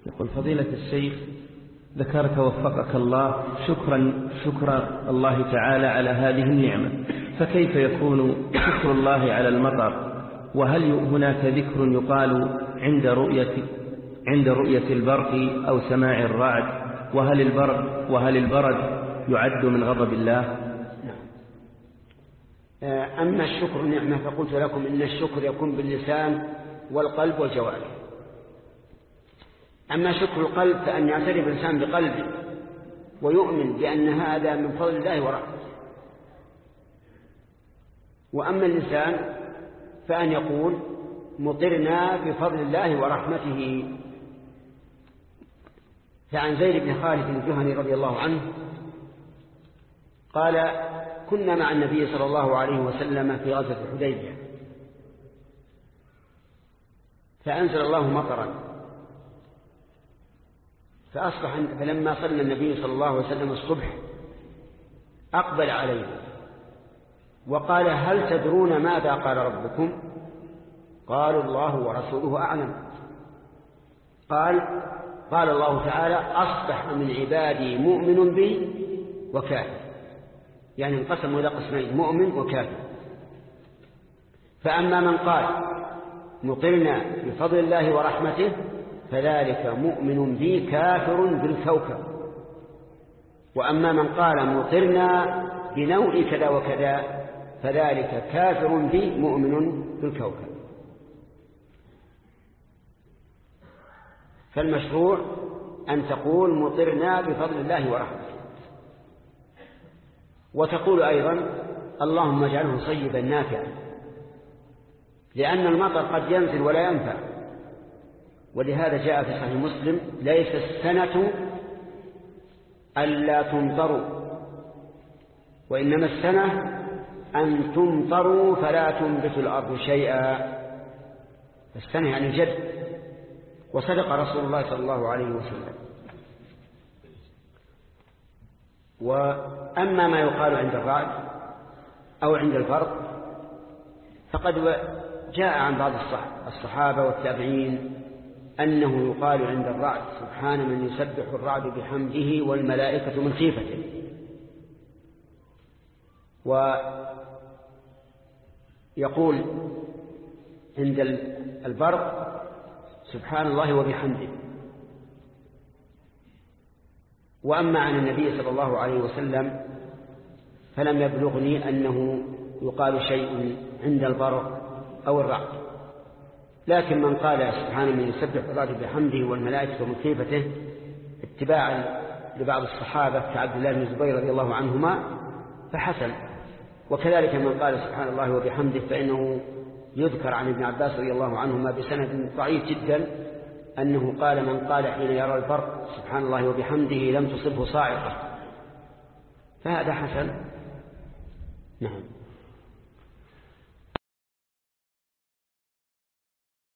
يقول فضيلة الشيخ، ذكرت وفقك الله شكر الله تعالى على هذه النعمة، فكيف يكون شكر الله على المطر؟ وهل هناك ذكر يقال عند رؤية البرق أو سماع الرعد؟ وهل البرد يعد من غضب الله؟ أما الشكر نعمة فقلت لكم إن الشكر يكون باللسان والقلب والجوارح. أما شكر القلب فأن يعترف الإنسان بقلبه ويؤمن بأن هذا من فضل الله ورحمته. وأما اللسان فأن يقول مطرنا بفضل الله ورحمته. فعن زيد بن خالد الجهني رضي الله عنه قال كنا مع النبي صلى الله عليه وسلم في غزوة الحديبية فأنزل الله مطرا فلما صلى النبي صلى الله عليه وسلم الصبح أقبل عليه وقال هل تدرون ماذا قال ربكم؟ قالوا الله ورسوله أعلم. قال الله تعالى أصبح من عبادي مؤمن بي وكافر، يعني انقسموا إلى قسمين مؤمن وكافر. فأما من قال مطرنا بفضل الله ورحمته فذلك مؤمن بي كافر بالكوكب. وأما من قال مطرنا بنوع كذا وكذا فذلك كافر بي مؤمن بالكوكب. فالمشروع أن تقول مطرنا بفضل الله ورحمته، وتقول أيضا اللهم اجعله صيبا نافعا، لأن المطر قد ينزل ولا ينفع. ولهذا جاء في صحيح مسلم ليس السنة ألا تمطروا وإنما السنة أن تمطروا فلا تنبت الأرض شيئا. السنة يعني الجد. وصدق رسول الله صلى الله عليه وسلم. وأما ما يقال عند الرعد أو عند البرق فقد جاء عن بعض الصحابة والتابعين أنه يقال عند الرعد سبحان من يسبح الرعد بحمده والملائكة من خيفته. ويقول عند البرق سبحان الله وبحمده. وأما عن النبي صلى الله عليه وسلم فلم يبلغني أنه يقال شيء عند البرق أو الرعد. لكن من قال سبحان من يسبح الرعد بحمده والملائكة من خيفته اتباعا لبعض الصحابة كعبد الله بن الزبير رضي الله عنهما فحسن. وكذلك من قال سبحان الله وبحمده فإنه يذكر عن ابن عباس رضي الله عنهما بسند ضعيف جدا أنه قال من قال حين يرى البرق سبحان الله وبحمده لم تصبه صاعقة، فهذا حسن. نعم.